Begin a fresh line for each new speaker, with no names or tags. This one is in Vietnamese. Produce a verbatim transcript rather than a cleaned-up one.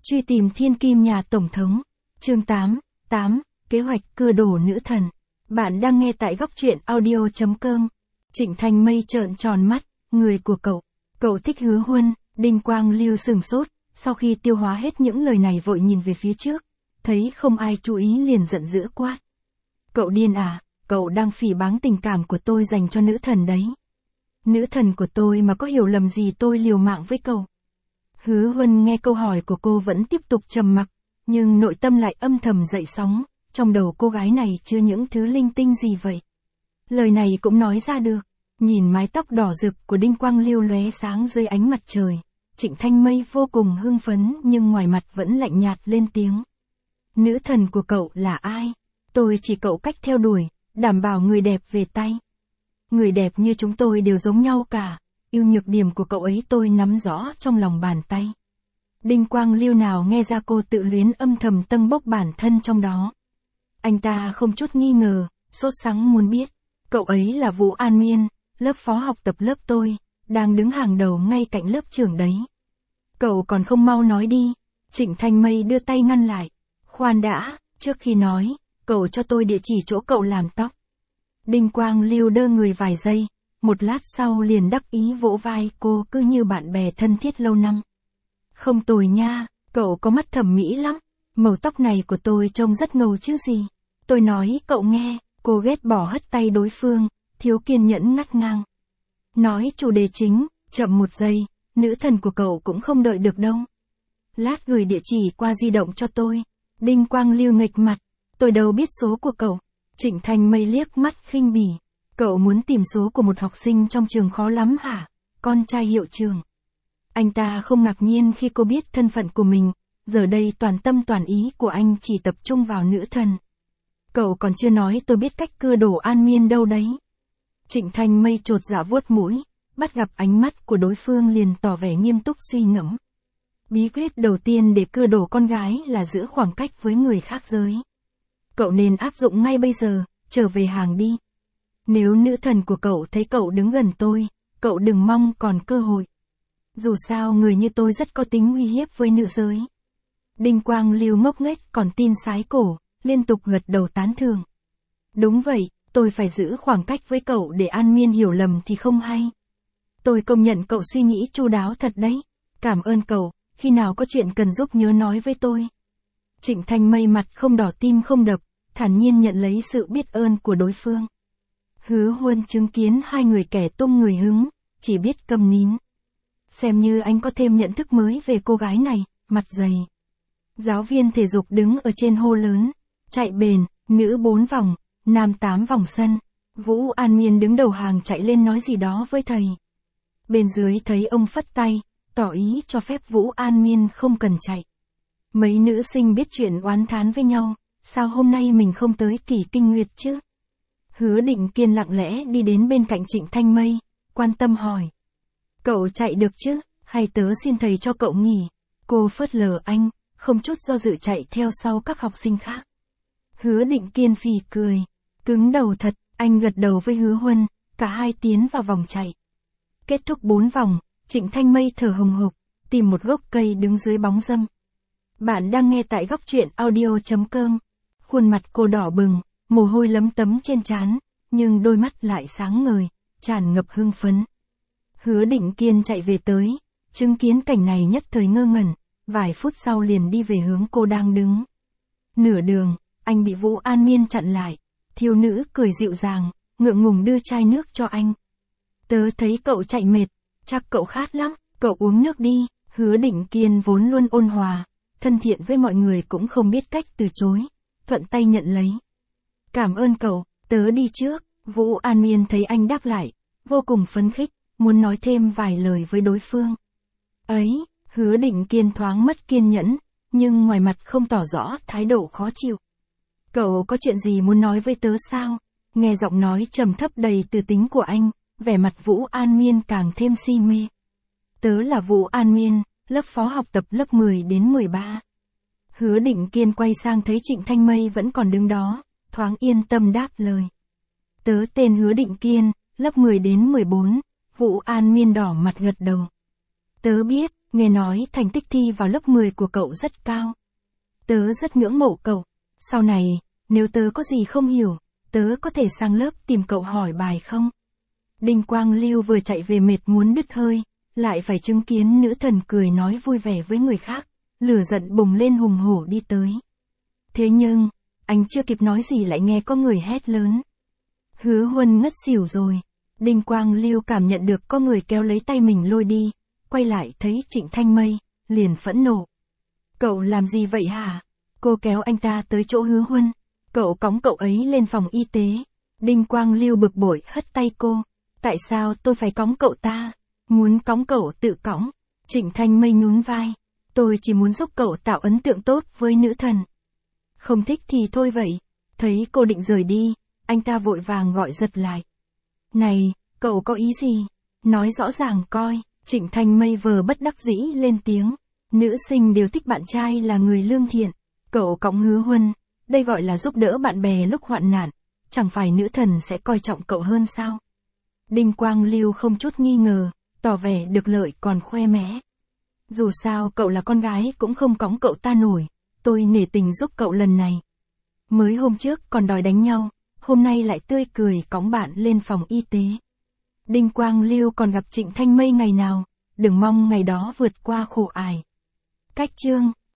Truy tìm thiên kim nhà Tổng thống. Chương tám, tám, kế hoạch cưa đổ nữ thần. Bạn đang nghe tại góc truyện audio chấm com. Trịnh Thành Mây trợn tròn mắt, người của cậu. Cậu thích Hứa Huân. Đinh Quang Lưu sừng sốt, sau khi tiêu hóa hết những lời này vội nhìn về phía trước. Thấy không ai chú ý liền giận dữ quát. Cậu điên à, cậu đang phỉ báng tình cảm của tôi dành cho nữ thần đấy. Nữ thần của tôi mà có hiểu lầm gì tôi liều mạng với cậu. Hứa Huân nghe câu hỏi của cô vẫn tiếp tục trầm mặc, nhưng nội tâm lại âm thầm dậy sóng, trong đầu cô gái này chưa những thứ linh tinh gì vậy. Lời này cũng nói ra được, nhìn mái tóc đỏ rực của Đinh Quang Lưu lóe sáng dưới ánh mặt trời, Trịnh Thành Mây vô cùng hưng phấn nhưng ngoài mặt vẫn lạnh nhạt lên tiếng. Nữ thần của cậu là ai? Tôi chỉ cậu cách theo đuổi, đảm bảo người đẹp về tay. Người đẹp như chúng tôi đều giống nhau cả, ưu nhược điểm của cậu ấy tôi nắm rõ trong lòng bàn tay. Đinh Quang Lưu nào nghe ra cô tự luyến âm thầm tâng bốc bản thân trong đó. Anh ta không chút nghi ngờ, sốt sắng muốn biết. Cậu ấy là Vũ An Miên, lớp phó học tập lớp tôi, đang đứng hàng đầu ngay cạnh lớp trưởng đấy. Cậu còn không mau nói đi. Trịnh Thành Mây đưa tay ngăn lại. Khoan đã, trước khi nói, cậu cho tôi địa chỉ chỗ cậu làm tóc. Đinh Quang Lưu đơ người vài giây, một lát sau liền đắc ý vỗ vai cô cứ như bạn bè thân thiết lâu năm. Không tồi nha, cậu có mắt thẩm mỹ lắm, màu tóc này của tôi trông rất ngầu chứ gì. Tôi nói cậu nghe, cô ghét bỏ hất tay đối phương, thiếu kiên nhẫn ngắt ngang. Nói chủ đề chính, chậm một giây, nữ thần của cậu cũng không đợi được đâu. Lát gửi địa chỉ qua di động cho tôi. Đinh Quang Lưu nghịch mặt, tôi đâu biết số của cậu. Trịnh Thành Mây liếc mắt khinh bỉ. Cậu muốn tìm số của một học sinh trong trường khó lắm hả? Con trai hiệu trường. Anh ta không ngạc nhiên khi cô biết thân phận của mình, giờ đây toàn tâm toàn ý của anh chỉ tập trung vào nữ thần. Cậu còn chưa nói tôi biết cách cưa đổ An Miên đâu đấy. Trịnh Thành Mây chột dạ vuốt mũi, bắt gặp ánh mắt của đối phương liền tỏ vẻ nghiêm túc suy ngẫm. Bí quyết đầu tiên để cưa đổ con gái là giữ khoảng cách với người khác giới. Cậu nên áp dụng ngay bây giờ, trở về hàng đi. Nếu nữ thần của cậu thấy cậu đứng gần tôi, cậu đừng mong còn cơ hội. Dù sao người như tôi rất có tính uy hiếp với nữ giới. Đinh Quang Lưu ngốc nghếch còn tin sái cổ, liên tục gật đầu tán thưởng. Đúng vậy, tôi phải giữ khoảng cách với cậu để An Miên hiểu lầm thì không hay. Tôi công nhận cậu suy nghĩ chu đáo thật đấy. Cảm ơn cậu, khi nào có chuyện cần giúp nhớ nói với tôi. Trịnh Thành Mây mặt không đỏ tim không đập, thản nhiên nhận lấy sự biết ơn của đối phương. Hứa Huân chứng kiến hai người kẻ tung người hứng, chỉ biết câm nín. Xem như anh có thêm nhận thức mới về cô gái này, mặt dày. Giáo viên thể dục đứng ở trên hô lớn, chạy bền, nữ bốn vòng, nam tám vòng sân. Vũ An Miên đứng đầu hàng chạy lên nói gì đó với thầy. Bên dưới thấy ông phất tay, tỏ ý cho phép Vũ An Miên không cần chạy. Mấy nữ sinh biết chuyện oán thán với nhau, sao hôm nay mình không tới Kỳ Kinh Nguyệt chứ? Hứa Định Kiên lặng lẽ đi đến bên cạnh Trịnh Thành Mây, quan tâm hỏi. Cậu chạy được chứ, hay tớ xin thầy cho cậu nghỉ? Cô phớt lờ anh, không chút do dự chạy theo sau các học sinh khác. Hứa Định Kiên phì cười, cứng đầu thật, anh gật đầu với Hứa Huân, cả hai tiến vào vòng chạy. Kết thúc bốn vòng, Trịnh Thành Mây thở hồng hộc, tìm một gốc cây đứng dưới bóng râm. Bạn đang nghe tại góc truyện audio chấm com. Khuôn mặt cô đỏ bừng, mồ hôi lấm tấm trên trán, nhưng đôi mắt lại sáng ngời, tràn ngập hưng phấn. Hứa Định Kiên chạy về tới, chứng kiến cảnh này nhất thời ngơ ngẩn, vài phút sau liền đi về hướng cô đang đứng. Nửa đường, anh bị Vũ An Miên chặn lại, thiếu nữ cười dịu dàng, ngượng ngùng đưa chai nước cho anh. Tớ thấy cậu chạy mệt, chắc cậu khát lắm, cậu uống nước đi. Hứa Định Kiên vốn luôn ôn hòa, thân thiện với mọi người cũng không biết cách từ chối, thuận tay nhận lấy. Cảm ơn cậu, tớ đi trước. Vũ An Miên thấy anh đáp lại, vô cùng phấn khích, muốn nói thêm vài lời với đối phương. Ấy, Hứa Định Kiên thoáng mất kiên nhẫn, nhưng ngoài mặt không tỏ rõ thái độ khó chịu. Cậu có chuyện gì muốn nói với tớ sao? Nghe giọng nói trầm thấp đầy từ tính của anh, vẻ mặt Vũ An Miên càng thêm si mê. Tớ là Vũ An Miên, lớp phó học tập lớp mười đến mười ba. Hứa Định Kiên quay sang thấy Trịnh Thành Mây vẫn còn đứng đó, thoáng yên tâm đáp lời. Tớ tên Hứa Định Kiên, lớp mười đến mười bốn, Vũ An Miên đỏ mặt gật đầu. Tớ biết, nghe nói thành tích thi vào lớp mười của cậu rất cao. Tớ rất ngưỡng mộ cậu. Sau này, nếu tớ có gì không hiểu, tớ có thể sang lớp tìm cậu hỏi bài không? Đinh Quang Lưu vừa chạy về mệt muốn đứt hơi, lại phải chứng kiến nữ thần cười nói vui vẻ với người khác, lửa giận bùng lên hùng hổ đi tới. Thế nhưng, anh chưa kịp nói gì lại nghe có người hét lớn. Hứa Huân ngất xỉu rồi. Đinh Quang Lưu cảm nhận được có người kéo lấy tay mình lôi đi, quay lại thấy Trịnh Thanh Mây, liền phẫn nộ. Cậu làm gì vậy hả? Cô kéo anh ta tới chỗ Hứa Huân, cậu cõng cậu ấy lên phòng y tế. Đinh Quang Lưu bực bội hất tay cô. Tại sao tôi phải cõng cậu ta? Muốn cõng cậu tự cõng. Trịnh Thanh Mây nhún vai. Tôi chỉ muốn giúp cậu tạo ấn tượng tốt với nữ thần. Không thích thì thôi vậy. Thấy cô định rời đi, anh ta vội vàng gọi giật lại. Này, cậu có ý gì? Nói rõ ràng coi. Trịnh Thanh Mây vờ bất đắc dĩ lên tiếng. Nữ sinh đều thích bạn trai là người lương thiện. Cậu cõng Hứa Huân, đây gọi là giúp đỡ bạn bè lúc hoạn nạn. Chẳng phải nữ thần sẽ coi trọng cậu hơn sao? Đinh Quang Lưu không chút nghi ngờ, tỏ vẻ được lợi còn khoe mẽ. Dù sao cậu là con gái cũng không cõng cậu ta nổi, tôi nể tình giúp cậu lần này. Mới hôm trước còn đòi đánh nhau, hôm nay lại tươi cười cõng bạn lên phòng y tế. Đinh Quang Lưu còn gặp Trịnh Thanh Mây ngày nào, đừng mong ngày đó vượt qua khổ ải. Cách chương